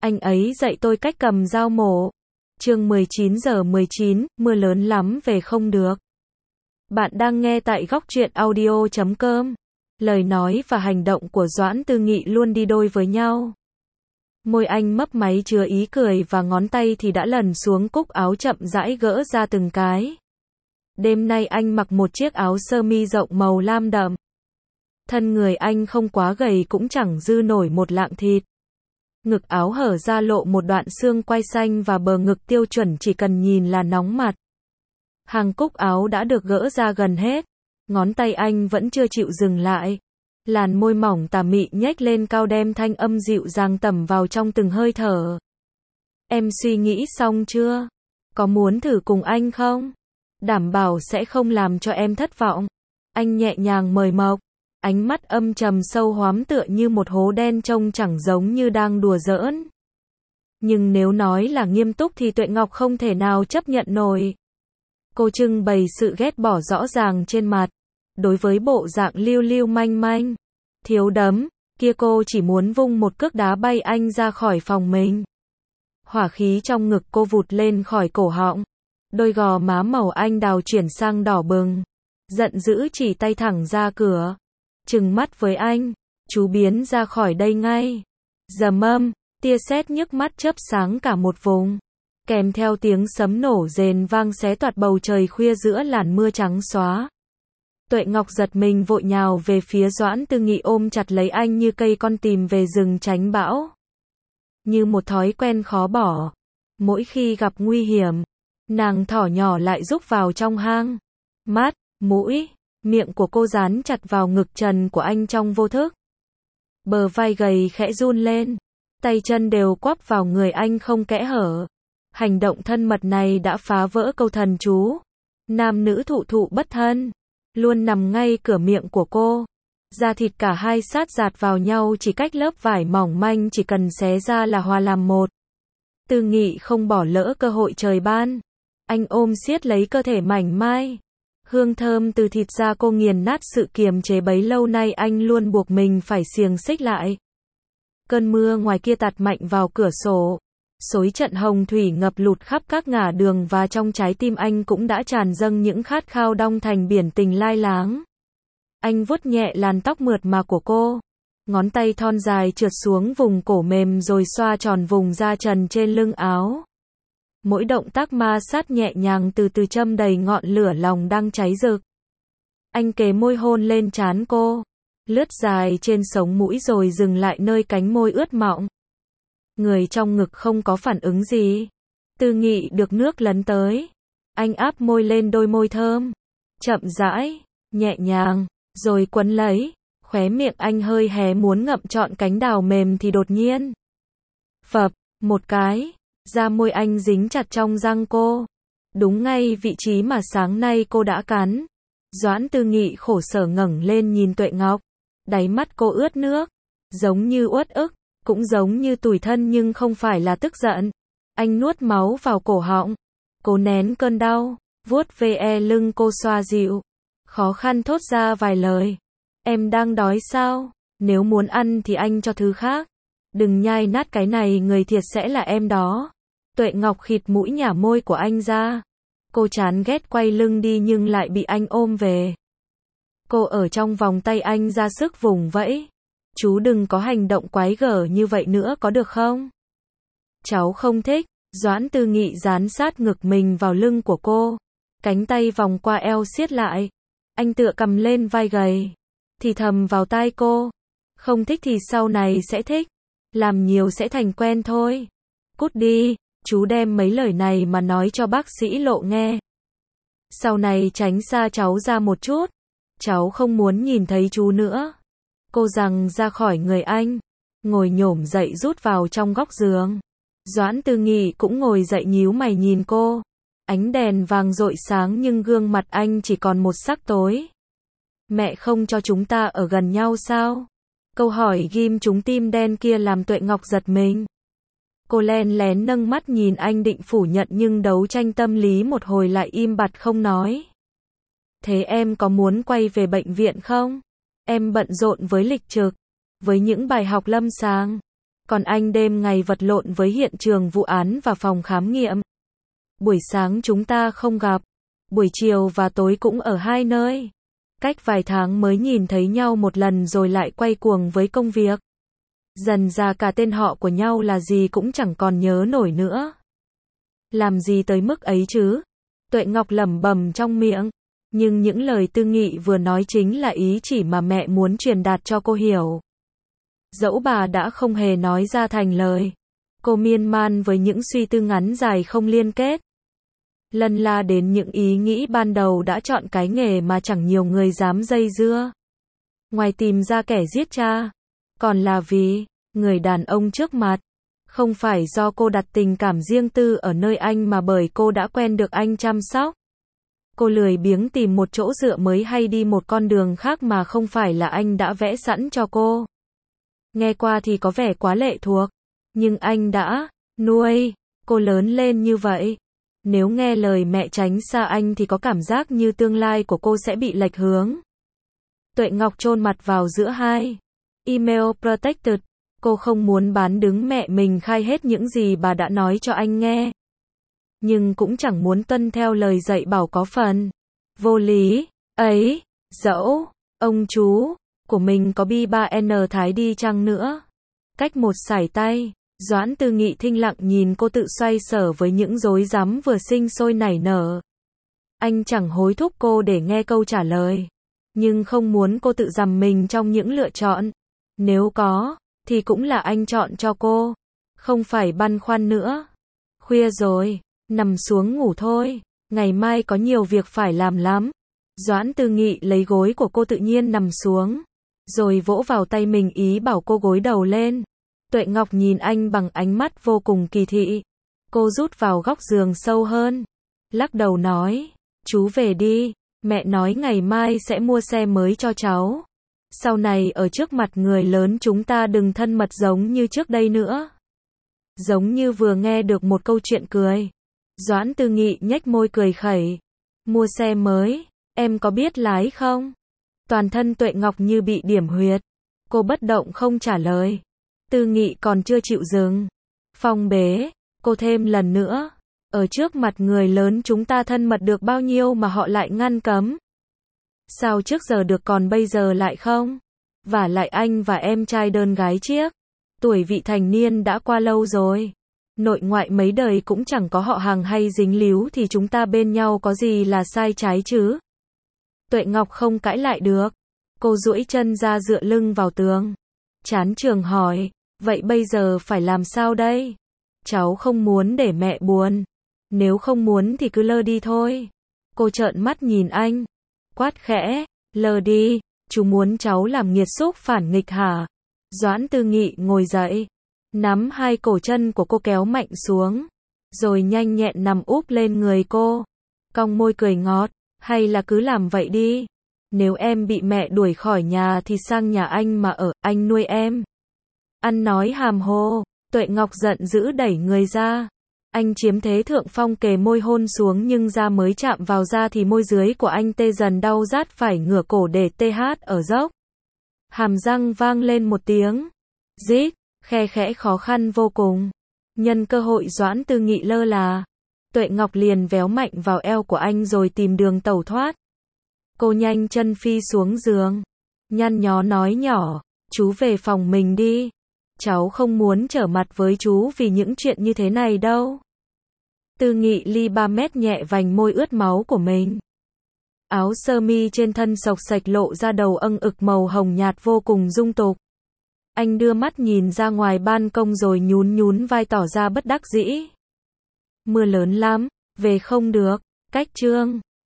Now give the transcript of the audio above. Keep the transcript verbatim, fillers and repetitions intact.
Anh ấy dạy tôi cách cầm dao mổ. Chương mười chín giờ mười chín, mưa lớn lắm về không được. Bạn đang nghe tại góc truyện audio chấm com. Lời nói và hành động của Doãn Tư Nghị luôn đi đôi với nhau. Môi anh mấp máy chứa ý cười và ngón tay thì đã lần xuống cúc áo chậm rãi gỡ ra từng cái. Đêm nay anh mặc một chiếc áo sơ mi rộng màu lam đậm. Thân người anh không quá gầy cũng chẳng dư nổi một lạng thịt. Ngực áo hở ra lộ một đoạn xương quai xanh và bờ ngực tiêu chuẩn chỉ cần nhìn là nóng mặt. Hàng cúc áo đã được gỡ ra gần hết. Ngón tay anh vẫn chưa chịu dừng lại. Làn môi mỏng tà mị nhếch lên cao đem thanh âm dịu dàng tẩm vào trong từng hơi thở. Em suy nghĩ xong chưa? Có muốn thử cùng anh không? Đảm bảo sẽ không làm cho em thất vọng. Anh nhẹ nhàng mời mọc. Ánh mắt âm trầm sâu hoắm tựa như một hố đen trông chẳng giống như đang đùa giỡn. Nhưng nếu nói là nghiêm túc thì Tuệ Ngọc không thể nào chấp nhận nổi. Cô trưng bày sự ghét bỏ rõ ràng trên mặt. Đối với bộ dạng liêu liêu manh manh, thiếu đấm, kia cô chỉ muốn vung một cước đá bay anh ra khỏi phòng mình. Hỏa khí trong ngực cô vụt lên khỏi cổ họng. Đôi gò má màu anh đào chuyển sang đỏ bừng. Giận dữ chỉ tay thẳng ra cửa. Trừng mắt với anh, chú biến ra khỏi đây ngay. Rầm âm, tia sét nhức mắt chớp sáng cả một vùng. Kèm theo tiếng sấm nổ rền vang xé toạc bầu trời khuya giữa làn mưa trắng xóa. Tuệ Ngọc giật mình vội nhào về phía Doãn Tư Nghị ôm chặt lấy anh như cây con tìm về rừng tránh bão. Như một thói quen khó bỏ. Mỗi khi gặp nguy hiểm, nàng thỏ nhỏ lại rúc vào trong hang. Mắt, mũi, miệng của cô dán chặt vào ngực trần của anh trong vô thức. Bờ vai gầy khẽ run lên. Tay chân đều quắp vào người anh không kẽ hở. Hành động thân mật này đã phá vỡ câu thần chú. Nam nữ thụ thụ bất thân. Luôn nằm ngay cửa miệng của cô. Da thịt cả hai sát dạt vào nhau chỉ cách lớp vải mỏng manh chỉ cần xé ra là hòa làm một. Tư Nghị không bỏ lỡ cơ hội trời ban. Anh ôm siết lấy cơ thể mảnh mai. Hương thơm từ thịt da cô nghiền nát sự kiềm chế bấy lâu nay anh luôn buộc mình phải xiềng xích lại. Cơn mưa ngoài kia tạt mạnh vào cửa sổ. Xối trận hồng thủy ngập lụt khắp các ngả đường và trong trái tim anh cũng đã tràn dâng những khát khao đong thành biển tình lai láng. Anh vuốt nhẹ làn tóc mượt mà của cô. Ngón tay thon dài trượt xuống vùng cổ mềm rồi xoa tròn vùng da trần trên lưng áo. Mỗi động tác ma sát nhẹ nhàng từ từ châm đầy ngọn lửa lòng đang cháy rực. Anh kề môi hôn lên trán cô. Lướt dài trên sống mũi rồi dừng lại nơi cánh môi ướt mọng. Người trong ngực không có phản ứng gì. Tư Nghị được nước lấn tới. Anh áp môi lên đôi môi thơm. Chậm rãi, nhẹ nhàng, rồi quấn lấy. Khóe miệng anh hơi hé muốn ngậm trọn cánh đào mềm thì đột nhiên. Phập, một cái. Da môi anh dính chặt trong răng cô. Đúng ngay vị trí mà sáng nay cô đã cắn. Doãn Tư Nghị khổ sở ngẩng lên nhìn Tuệ Ngọc. Đáy mắt cô ướt nước. Giống như uất ức. Cũng giống như tủi thân nhưng không phải là tức giận. Anh nuốt máu vào cổ họng. Cố nén cơn đau. Vuốt ve lưng cô xoa dịu. Khó khăn thốt ra vài lời. Em đang đói sao? Nếu muốn ăn thì anh cho thứ khác. Đừng nhai nát cái này, người thiệt sẽ là em đó. Tuệ Ngọc khịt mũi nhả môi của anh ra. Cô chán ghét quay lưng đi nhưng lại bị anh ôm về. Cô ở trong vòng tay anh ra sức vùng vẫy. Chú đừng có hành động quái gở như vậy nữa có được không? Cháu không thích. Doãn Tư Nghị dán sát ngực mình vào lưng của cô. Cánh tay vòng qua eo siết lại. Anh tựa cầm lên vai gầy. Thì thầm vào tai cô. Không thích thì sau này sẽ thích. Làm nhiều sẽ thành quen thôi. Cút đi. Chú đem mấy lời này mà nói cho bác sĩ Lộ nghe. Sau này tránh xa cháu ra một chút. Cháu không muốn nhìn thấy chú nữa. Cô giằng ra khỏi người anh. Ngồi nhổm dậy rút vào trong góc giường. Doãn Tư Nghị cũng ngồi dậy nhíu mày nhìn cô. Ánh đèn vàng rọi sáng nhưng gương mặt anh chỉ còn một sắc tối. Mẹ không cho chúng ta ở gần nhau sao? Câu hỏi ghim trúng tim đen kia làm Tuệ Ngọc giật mình. Cô len lén nâng mắt nhìn anh định phủ nhận nhưng đấu tranh tâm lý một hồi lại im bặt không nói. Thế em có muốn quay về bệnh viện không? Em bận rộn với lịch trực, với những bài học lâm sàng. Còn anh đêm ngày vật lộn với hiện trường vụ án và phòng khám nghiệm. Buổi sáng chúng ta không gặp, buổi chiều và tối cũng ở hai nơi. Cách vài tháng mới nhìn thấy nhau một lần rồi lại quay cuồng với công việc. Dần ra cả tên họ của nhau là gì cũng chẳng còn nhớ nổi nữa. Làm gì tới mức ấy chứ? Tuệ Ngọc lẩm bẩm trong miệng. Nhưng những lời Tư Nghị vừa nói chính là ý chỉ mà mẹ muốn truyền đạt cho cô hiểu. Dẫu bà đã không hề nói ra thành lời. Cô miên man với những suy tư ngắn dài không liên kết. Lân la đến những ý nghĩ ban đầu đã chọn cái nghề mà chẳng nhiều người dám dây dưa. Ngoài tìm ra kẻ giết cha, còn là vì người đàn ông trước mặt. Không phải do cô đặt tình cảm riêng tư ở nơi anh mà bởi cô đã quen được anh chăm sóc. Cô lười biếng tìm một chỗ dựa mới hay đi một con đường khác mà không phải là anh đã vẽ sẵn cho cô. Nghe qua thì có vẻ quá lệ thuộc, nhưng anh đã nuôi cô lớn lên như vậy. Nếu nghe lời mẹ tránh xa anh thì có cảm giác như tương lai của cô sẽ bị lệch hướng. Tuệ Ngọc chôn mặt vào giữa hai email protected. Cô không muốn bán đứng mẹ mình khai hết những gì bà đã nói cho anh nghe. Nhưng cũng chẳng muốn tuân theo lời dạy bảo có phần vô lý ấy. Dẫu ông chú của mình có bi ba N thái đi chăng nữa. Cách một sải tay, Doãn Tư Nghị thinh lặng nhìn cô tự xoay sở với những rối rắm vừa sinh sôi nảy nở. Anh chẳng hối thúc cô để nghe câu trả lời, nhưng không muốn cô tự dằm mình trong những lựa chọn. Nếu có, thì cũng là anh chọn cho cô, không phải băn khoăn nữa. Khuya rồi, nằm xuống ngủ thôi, ngày mai có nhiều việc phải làm lắm. Doãn Tư Nghị lấy gối của cô tự nhiên nằm xuống, rồi vỗ vào tay mình ý bảo cô gối đầu lên. Tuệ Ngọc nhìn anh bằng ánh mắt vô cùng kỳ thị. Cô rút vào góc giường sâu hơn, lắc đầu nói, chú về đi, mẹ nói ngày mai sẽ mua xe mới cho cháu. Sau này ở trước mặt người lớn chúng ta đừng thân mật giống như trước đây nữa. Giống như vừa nghe được một câu chuyện cười. Doãn Tư Nghị nhếch môi cười khẩy. Mua xe mới, em có biết lái không? Toàn thân Tuệ Ngọc như bị điểm huyệt. Cô bất động không trả lời. Tư Nghị còn chưa chịu dừng. Phong bế, cô thêm lần nữa. Ở trước mặt người lớn chúng ta thân mật được bao nhiêu mà họ lại ngăn cấm. Sao trước giờ được còn bây giờ lại không? Vả lại anh và em trai đơn gái chiếc. Tuổi vị thành niên đã qua lâu rồi. Nội ngoại mấy đời cũng chẳng có họ hàng hay dính líu thì chúng ta bên nhau có gì là sai trái chứ? Tuệ Ngọc không cãi lại được. Cô duỗi chân ra dựa lưng vào tường. Chán trường hỏi, vậy bây giờ phải làm sao đây? Cháu không muốn để mẹ buồn. Nếu không muốn thì cứ lơ đi thôi. Cô trợn mắt nhìn anh. Quát khẽ, lơ đi, chú muốn cháu làm nghiệt xúc phản nghịch hả? Doãn Tư Nghị ngồi dậy, nắm hai cổ chân của cô kéo mạnh xuống, rồi nhanh nhẹn nằm úp lên người cô. Cong môi cười ngọt, hay là cứ làm vậy đi. Nếu em bị mẹ đuổi khỏi nhà thì sang nhà anh mà ở, anh nuôi em. Ăn nói hàm hồ, Tuệ Ngọc giận dữ đẩy người ra. Anh chiếm thế thượng phong kề môi hôn xuống nhưng da mới chạm vào da thì môi dưới của anh tê dần đau rát phải ngửa cổ để tê hát ở dốc. Hàm răng vang lên một tiếng. Rít, khe khẽ khó khăn vô cùng. Nhân cơ hội Doãn Tư Nghị lơ là. Tuệ Ngọc liền véo mạnh vào eo của anh rồi tìm đường tẩu thoát. Cô nhanh chân phi xuống giường. Nhăn nhó nói nhỏ, chú về phòng mình đi. Cháu không muốn trở mặt với chú vì những chuyện như thế này đâu. Tư Nghị ly ba mét nhẹ vành môi ướt máu của mình. Áo sơ mi trên thân xộc xạch lộ ra đầu âng ực màu hồng nhạt vô cùng dung tục. Anh đưa mắt nhìn ra ngoài ban công rồi nhún nhún vai tỏ ra bất đắc dĩ. Mưa lớn lắm, về không được, cách chương.